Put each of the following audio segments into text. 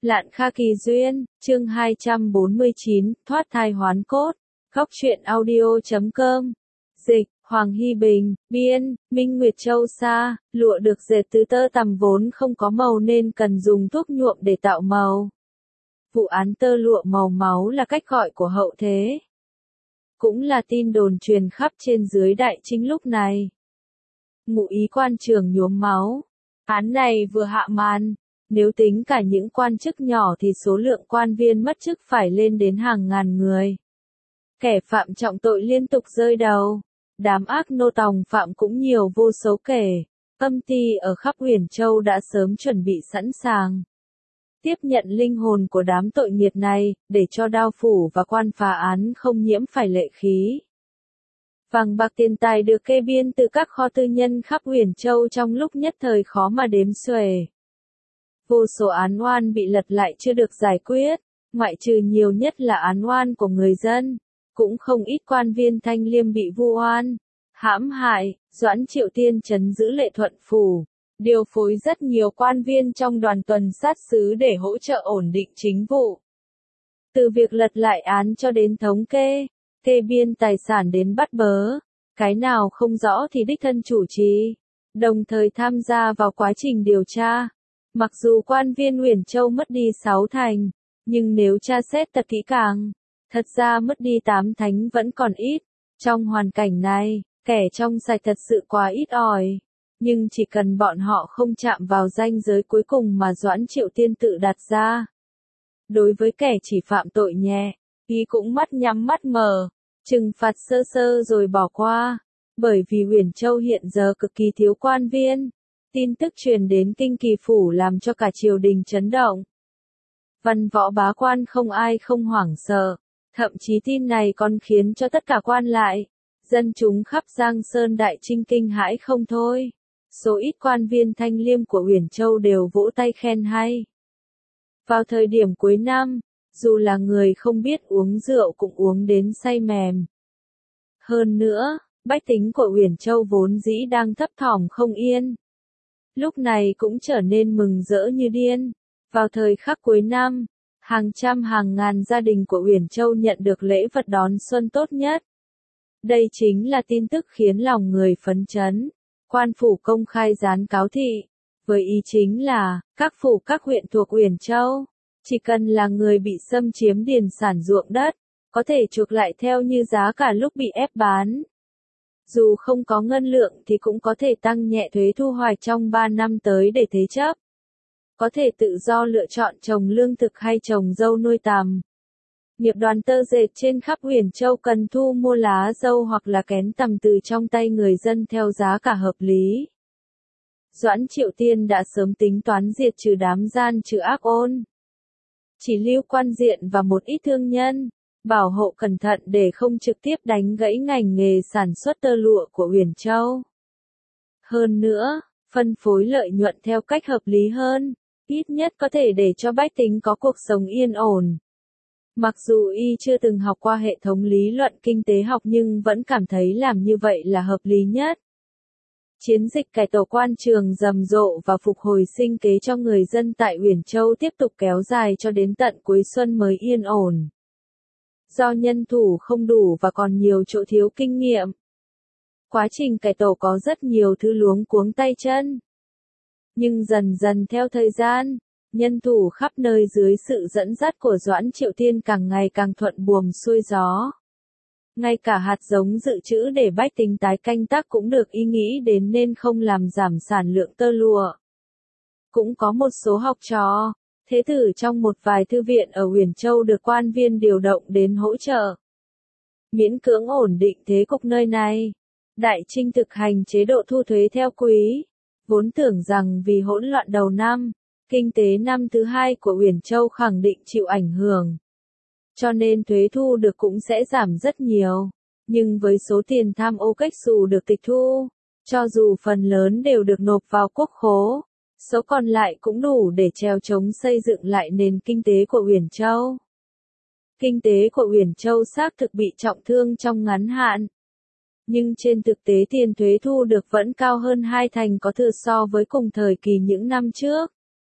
Lạn Kha Kỳ Duyên, chương 249, thoát thai hoán cốt. Góc truyện audio.com. Dịch, Hoàng Hy Bình, biên, Minh Nguyệt Châu Sa, lụa được dệt từ tơ tằm vốn không có màu nên cần dùng thuốc nhuộm để tạo màu. Vụ án tơ lụa màu máu là cách gọi của hậu thế. Cũng là tin đồn truyền khắp trên dưới Đại Trinh lúc này. Ngụ ý quan trường nhuốm máu. Án này vừa hạ màn. Nếu tính cả những quan chức nhỏ thì số lượng quan viên mất chức phải lên đến hàng ngàn người. Kẻ phạm trọng tội liên tục rơi đầu. Đám ác nô tòng phạm cũng nhiều vô số kể. Âm ty ở khắp Huyền Châu đã sớm chuẩn bị sẵn sàng. Tiếp nhận linh hồn của đám tội nghiệt này, để cho đao phủ và quan phá án không nhiễm phải lệ khí. Vàng bạc tiền tài được kê biên từ các kho tư nhân khắp Huyền Châu trong lúc nhất thời khó mà đếm xuể. Vô số án oan bị lật lại chưa được giải quyết, ngoại trừ nhiều nhất là án oan của người dân. Cũng không ít quan viên Thanh Liêm bị vu oan, hãm hại. Doãn Triệu Tiên trấn giữ Lệ Thuận Phủ, điều phối rất nhiều quan viên trong đoàn tuần sát sứ để hỗ trợ ổn định chính vụ. Từ việc lật lại án cho đến thống kê, kê biên tài sản đến bắt bớ, cái nào không rõ thì đích thân chủ trì, đồng thời tham gia vào quá trình điều tra. Mặc dù quan viên Huyền Châu mất đi 6 thành, nhưng nếu tra xét thật kỹ càng, thật ra mất đi 8 thánh vẫn còn ít. Trong hoàn cảnh này, kẻ trong sạch thật sự quá ít ỏi. Nhưng chỉ cần bọn họ không chạm vào ranh giới cuối cùng mà Doãn Triệu Tiên tự đặt ra. Đối với kẻ chỉ phạm tội nhẹ, y cũng mắt nhắm mắt mở, trừng phạt sơ sơ rồi bỏ qua. Bởi vì Huyền Châu hiện giờ cực kỳ thiếu quan viên. Tin tức truyền đến Kinh Kỳ Phủ làm cho cả triều đình chấn động. Văn võ bá quan không ai không hoảng sợ. Thậm chí tin này còn khiến cho tất cả quan lại, dân chúng khắp Giang Sơn Đại Trinh kinh hãi không thôi. Số ít quan viên Thanh Liêm của Huyền Châu đều vỗ tay khen hay. Vào thời điểm cuối năm, dù là người không biết uống rượu cũng uống đến say mềm. Hơn nữa, bách tính của Huyền Châu vốn dĩ đang thấp thỏm không yên. Lúc này cũng trở nên mừng rỡ như điên. Vào thời khắc cuối năm, hàng trăm hàng ngàn gia đình của Huyền Châu nhận được lễ vật đón xuân tốt nhất. Đây chính là tin tức khiến lòng người phấn chấn. Quan phủ công khai dán cáo thị, với ý chính là, các phủ các huyện thuộc Huyền Châu, chỉ cần là người bị xâm chiếm điền sản ruộng đất, có thể chuộc lại theo như giá cả lúc bị ép bán. Dù không có ngân lượng thì cũng có thể tăng nhẹ thuế thu hoạch trong 3 năm tới để thế chấp. Có thể tự do lựa chọn trồng lương thực hay trồng dâu nuôi tằm. Nghiệp đoàn tơ dệt trên khắp Huyền Châu cần thu mua lá dâu hoặc là kén tằm từ trong tay người dân theo giá cả hợp lý. Doãn Triệu Tiên đã sớm tính toán diệt trừ đám gian trừ ác ôn. Chỉ lưu quan diện và một ít thương nhân, bảo hộ cẩn thận để không trực tiếp đánh gãy ngành nghề sản xuất tơ lụa của Huyền Châu. Hơn nữa, phân phối lợi nhuận theo cách hợp lý hơn, ít nhất có thể để cho bách tính có cuộc sống yên ổn. Mặc dù y chưa từng học qua hệ thống lý luận kinh tế học nhưng vẫn cảm thấy làm như vậy là hợp lý nhất. Chiến dịch cải tổ quan trường rầm rộ và phục hồi sinh kế cho người dân tại Huyền Châu tiếp tục kéo dài cho đến tận cuối xuân mới yên ổn. Do nhân thủ không đủ và còn nhiều chỗ thiếu kinh nghiệm. Quá trình cải tổ có rất nhiều thứ luống cuống tay chân. Nhưng dần dần theo thời gian, nhân thủ khắp nơi dưới sự dẫn dắt của Doãn Triệu Tiên càng ngày càng thuận buồm xuôi gió. Ngay cả hạt giống dự trữ để bách tính tái canh tác cũng được y nghĩ đến nên không làm giảm sản lượng tơ lụa. Cũng có một số học trò, thế tử trong một vài thư viện ở Huyền Châu được quan viên điều động đến hỗ trợ. Miễn cưỡng ổn định thế cục nơi này. Đại Trinh thực hành chế độ thu thuế theo quý. Vốn tưởng rằng vì hỗn loạn đầu năm, kinh tế năm thứ hai của Huyền Châu khẳng định chịu ảnh hưởng. Cho nên thuế thu được cũng sẽ giảm rất nhiều. Nhưng với số tiền tham ô cách xù được tịch thu, cho dù phần lớn đều được nộp vào quốc khố, số còn lại cũng đủ để trèo chống xây dựng lại nền kinh tế của Huyền Châu. Kinh tế của Huyền Châu xác thực bị trọng thương trong ngắn hạn. Nhưng trên thực tế tiền thuế thu được vẫn cao hơn 2 thành có thừa so với cùng thời kỳ những năm trước.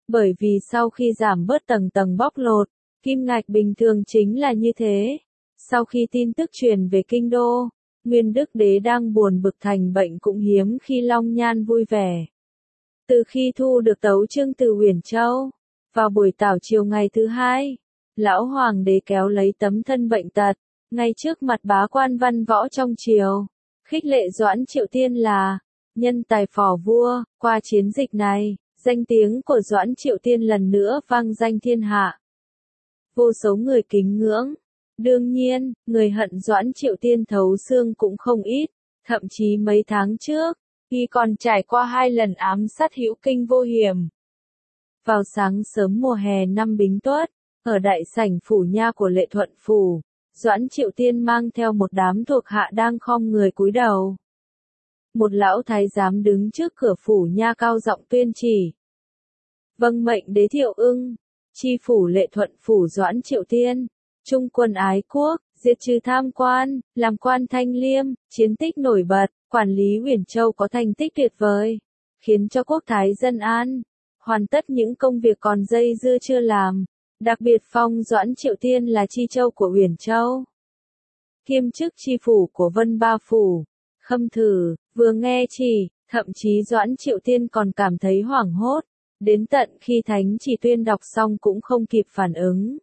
Bởi vì sau khi giảm bớt tầng tầng bóc lột, kim ngạch bình thường chính là như thế. Sau khi tin tức truyền về kinh đô, Nguyên Đức Đế đang buồn bực thành bệnh cũng hiếm khi Long Nhan vui vẻ. Từ khi thu được tấu chương từ Uyển Châu, vào buổi tảo chiều ngày thứ hai, lão hoàng đế kéo lấy tấm thân bệnh tật, ngay trước mặt bá quan văn võ trong triều, khích lệ Doãn Triệu Tiên là nhân tài phò vua. Qua chiến dịch này, danh tiếng của Doãn Triệu Tiên lần nữa vang danh thiên hạ. Vô số người kính ngưỡng. Đương nhiên, người hận Doãn Triệu Tiên thấu xương cũng không ít, thậm chí mấy tháng trước, y còn trải qua 2 lần ám sát hữu kinh vô hiểm. Vào sáng sớm mùa hè năm Bính Tuất, ở đại sảnh phủ nha của Lệ Thuận phủ, Doãn Triệu Tiên mang theo một đám thuộc hạ đang khom người cúi đầu. Một lão thái giám đứng trước cửa phủ nha cao giọng tuyên chỉ. Vâng mệnh đế Thiệu Ưng, chi phủ Lệ Thuận phủ Doãn Triệu Tiên, trung quân ái quốc, diệt trừ tham quan, làm quan thanh liêm, chiến tích nổi bật, quản lý Uyển Châu có thành tích tuyệt vời, khiến cho quốc thái dân an, hoàn tất những công việc còn dây dưa chưa làm, đặc biệt phong Doãn Triệu Tiên là chi châu của Uyển Châu, kiêm chức chi phủ của Vân Ba phủ. Khâm Thử vừa nghe chỉ, thậm chí Doãn Triệu Tiên còn cảm thấy hoảng hốt, đến tận khi thánh chỉ tuyên đọc xong cũng không kịp phản ứng.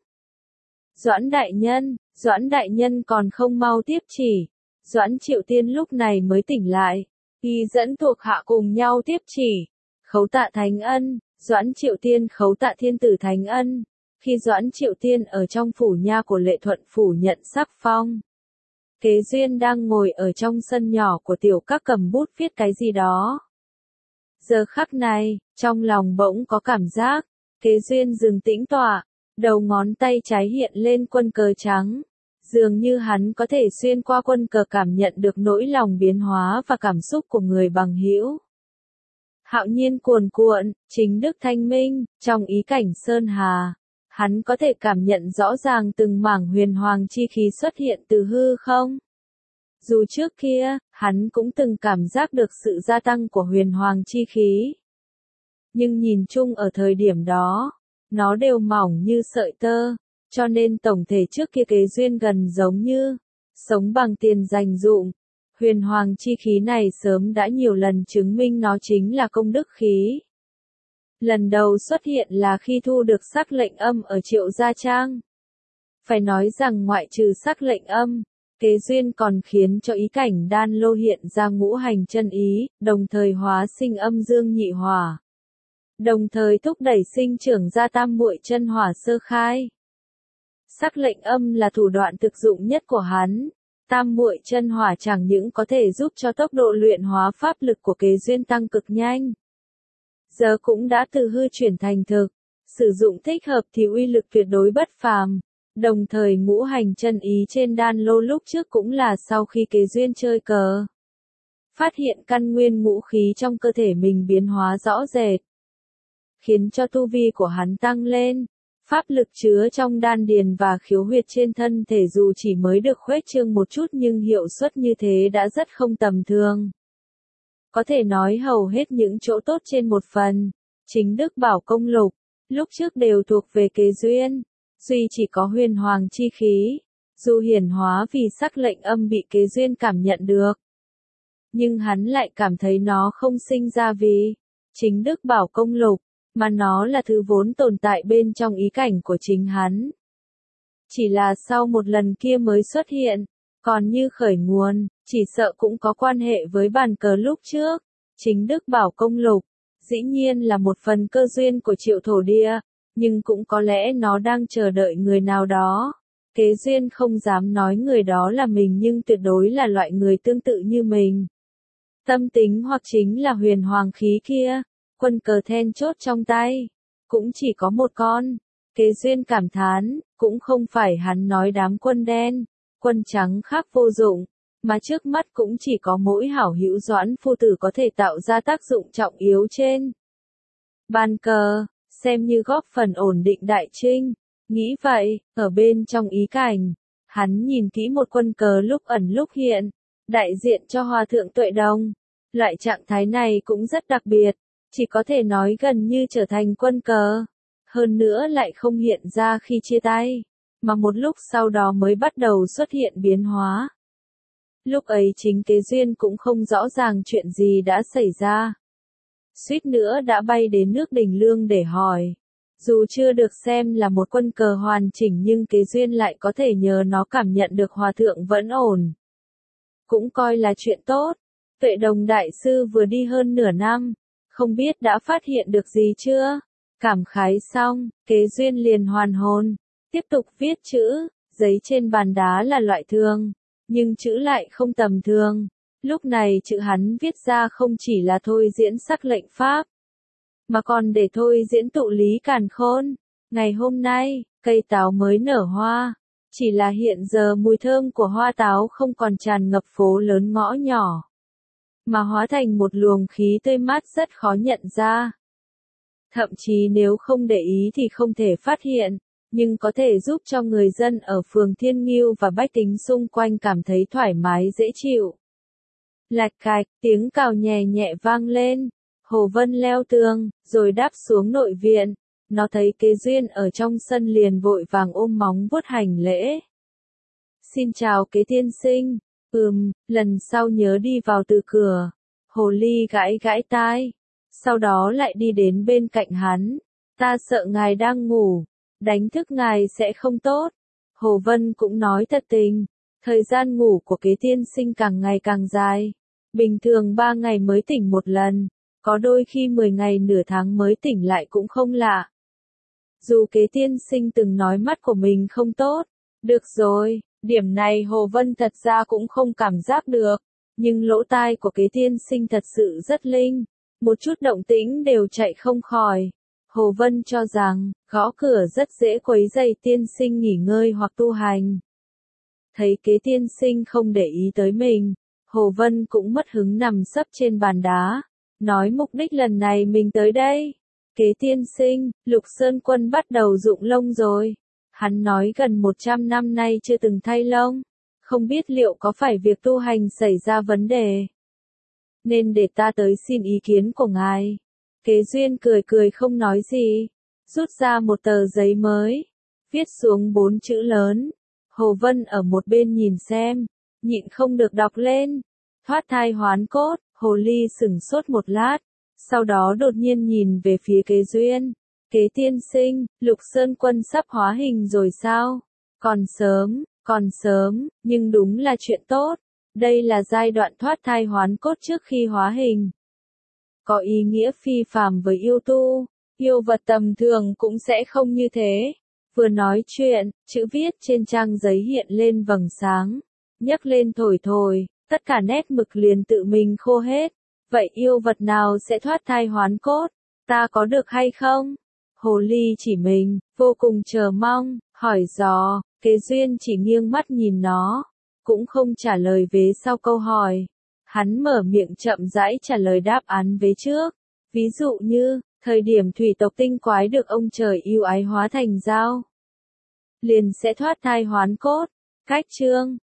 Doãn đại nhân còn không mau tiếp chỉ. Doãn Triệu Tiên lúc này mới tỉnh lại, y dẫn thuộc hạ cùng nhau tiếp chỉ. Khấu tạ thánh ân. Doãn Triệu Tiên khấu tạ thiên tử thánh ân. Khi Doãn Triệu Tiên ở trong phủ nha của Lệ Thuận phủ nhận sắc phong, Kế Duyên đang ngồi ở trong sân nhỏ của tiểu các cầm bút viết cái gì đó. Giờ khắc này, trong lòng bỗng có cảm giác, Kế Duyên dừng tĩnh tọa, đầu ngón tay trái hiện lên quân cờ trắng. Dường như hắn có thể xuyên qua quân cờ cảm nhận được nỗi lòng biến hóa và cảm xúc của người bằng hữu. Hạo nhiên cuồn cuộn, chính đức thanh minh, trong ý cảnh sơn hà. Hắn có thể cảm nhận rõ ràng từng mảng huyền hoàng chi khí xuất hiện từ hư không. Dù trước kia, hắn cũng từng cảm giác được sự gia tăng của huyền hoàng chi khí. Nhưng nhìn chung ở thời điểm đó, nó đều mỏng như sợi tơ, cho nên tổng thể trước kia Kế Duyên gần giống như sống bằng tiền dành dụm. Huyền hoàng chi khí này sớm đã nhiều lần chứng minh nó chính là công đức khí. Lần đầu xuất hiện là khi thu được sắc lệnh âm ở Triệu Gia Trang. Phải nói rằng ngoại trừ sắc lệnh âm, Kế Duyên còn khiến cho ý cảnh đan lô hiện ra ngũ hành chân ý, đồng thời hóa sinh âm dương nhị hỏa. Đồng thời thúc đẩy sinh trưởng ra tam muội chân hỏa sơ khai. Sắc lệnh âm là thủ đoạn thực dụng nhất của hắn. Tam muội chân hỏa chẳng những có thể giúp cho tốc độ luyện hóa pháp lực của Kế Duyên tăng cực nhanh, giờ cũng đã từ hư chuyển thành thực, sử dụng thích hợp thì uy lực tuyệt đối bất phàm. Đồng thời ngũ hành chân ý trên đan lô lúc trước cũng là sau khi Kế Duyên chơi cờ, phát hiện căn nguyên ngũ khí trong cơ thể mình biến hóa rõ rệt, khiến cho tu vi của hắn tăng lên. Pháp lực chứa trong đan điền và khiếu huyệt trên thân thể dù chỉ mới được khuếch trương một chút nhưng hiệu suất như thế đã rất không tầm thường. Có thể nói hầu hết những chỗ tốt trên một phần, chính đức bảo công lục, lúc trước đều thuộc về Kế Duyên. Duy chỉ có huyền hoàng chi khí, dù hiển hóa vì sắc lệnh âm bị Kế Duyên cảm nhận được, nhưng hắn lại cảm thấy nó không sinh ra vì chính đức bảo công lục, mà nó là thứ vốn tồn tại bên trong ý cảnh của chính hắn. Chỉ là sau một lần kia mới xuất hiện, còn như khởi nguồn, chỉ sợ cũng có quan hệ với bàn cờ lúc trước. Chính đức bảo công lục, dĩ nhiên là một phần cơ duyên của Triệu thổ địa, nhưng cũng có lẽ nó đang chờ đợi người nào đó. Kế Duyên không dám nói người đó là mình nhưng tuyệt đối là loại người tương tự như mình. Tâm tính hoặc chính là huyền hoàng khí kia. Quân cờ then chốt trong tay, cũng chỉ có một con. Kế Duyên cảm thán, cũng không phải hắn nói đám quân đen, quân trắng khác vô dụng, mà trước mắt cũng chỉ có mỗi hảo hữu Doãn phu tử có thể tạo ra tác dụng trọng yếu trên bàn cờ, xem như góp phần ổn định đại trinh. Nghĩ vậy, ở bên trong ý cảnh, hắn nhìn kỹ một quân cờ lúc ẩn lúc hiện, đại diện cho Hòa thượng Tuệ Đồng. Loại trạng thái này cũng rất đặc biệt. chỉ có thể nói gần như trở thành quân cờ. Hơn nữa lại không hiện ra khi chia tay, mà một lúc sau đó mới bắt đầu xuất hiện biến hóa. Lúc ấy chính Kế Duyên cũng không rõ ràng chuyện gì đã xảy ra. Suýt nữa đã bay đến nước Đình Lương để hỏi. Dù chưa được xem là một quân cờ hoàn chỉnh nhưng Kế Duyên lại có thể nhờ nó cảm nhận được hòa thượng vẫn ổn. Cũng coi là chuyện tốt. Tuệ Đồng Đại Sư vừa đi hơn nửa năm, không biết đã phát hiện được gì chưa? Cảm khái xong, Kế Duyên liền hoàn hồn, tiếp tục viết chữ, giấy trên bàn đá là loại thường, nhưng chữ lại không tầm thường. Lúc này chữ hắn viết ra không chỉ là thôi diễn sắc lệnh pháp, mà còn để thôi diễn tụ lý càn khôn. Ngày hôm nay, cây táo mới nở hoa, chỉ là hiện giờ mùi thơm của hoa táo không còn tràn ngập phố lớn ngõ nhỏ, mà hóa thành một luồng khí tươi mát rất khó nhận ra. Thậm chí nếu không để ý thì không thể phát hiện, nhưng có thể giúp cho người dân ở phường Thiên Ngưu và bách tính xung quanh cảm thấy thoải mái dễ chịu. Lạch cạch, tiếng cào nhẹ nhẹ vang lên. Hồ Vân leo tường, rồi đáp xuống nội viện. Nó thấy Kế Duyên ở trong sân liền vội vàng ôm móng vuốt hành lễ. Xin chào Kế tiên sinh. Lần sau nhớ đi vào từ cửa. Hồ Ly gãi gãi tai. Sau đó lại đi đến bên cạnh hắn. Ta sợ ngài đang ngủ. Đánh thức ngài sẽ không tốt. Hồ Vân cũng nói thật tình. Thời gian ngủ của Kế tiên sinh càng ngày càng dài. Bình thường 3 ngày mới tỉnh một lần. Có đôi khi 10 ngày nửa tháng mới tỉnh lại cũng không lạ. Dù Kế tiên sinh từng nói mắt của mình không tốt. Được rồi, điểm này Hồ Vân thật ra cũng không cảm giác được. Nhưng lỗ tai của Kế tiên sinh thật sự rất linh. Một chút động tĩnh đều chạy không khỏi. Hồ Vân cho rằng, gõ cửa rất dễ quấy rầy tiên sinh nghỉ ngơi hoặc tu hành. Thấy Kế tiên sinh không để ý tới mình, Hồ Vân cũng mất hứng nằm sấp trên bàn đá. Nói mục đích lần này mình tới đây. Kế tiên sinh, Lục Sơn Quân bắt đầu rụng lông rồi. Hắn nói gần 100 năm nay chưa từng thay lông. Không biết liệu có phải việc tu hành xảy ra vấn đề. Nên để ta tới xin ý kiến của ngài. Kế Duyên cười cười không nói gì. Rút ra một tờ giấy mới. Viết xuống 4 chữ lớn. Hồ Vân ở một bên nhìn xem. Nhịn không được đọc lên. Thoát thai hoán cốt. Hồ Ly sửng sốt một lát, sau đó đột nhiên nhìn về phía Kế Duyên. Kế tiên sinh, Lục Sơn Quân sắp hóa hình rồi sao? Còn sớm, nhưng đúng là chuyện tốt. Đây là giai đoạn thoát thai hoán cốt trước khi hóa hình. Có ý nghĩa phi phàm với yêu tu, yêu vật tầm thường cũng sẽ không như thế. Vừa nói chuyện, chữ viết trên trang giấy hiện lên vầng sáng, nhấc lên thổi thổi. Tất cả nét mực liền tự mình khô hết. Vậy yêu vật nào sẽ thoát thai hoán cốt? Ta có được hay không? Hồ Ly chỉ mình, vô cùng chờ mong, hỏi dò. Kế Duyên chỉ nghiêng mắt nhìn nó, cũng không trả lời vế sau câu hỏi. Hắn mở miệng chậm rãi trả lời đáp án vế trước. Ví dụ như, thời điểm thủy tộc tinh quái được ông trời yêu ái hóa thành dao, liền sẽ thoát thai hoán cốt. Cách chương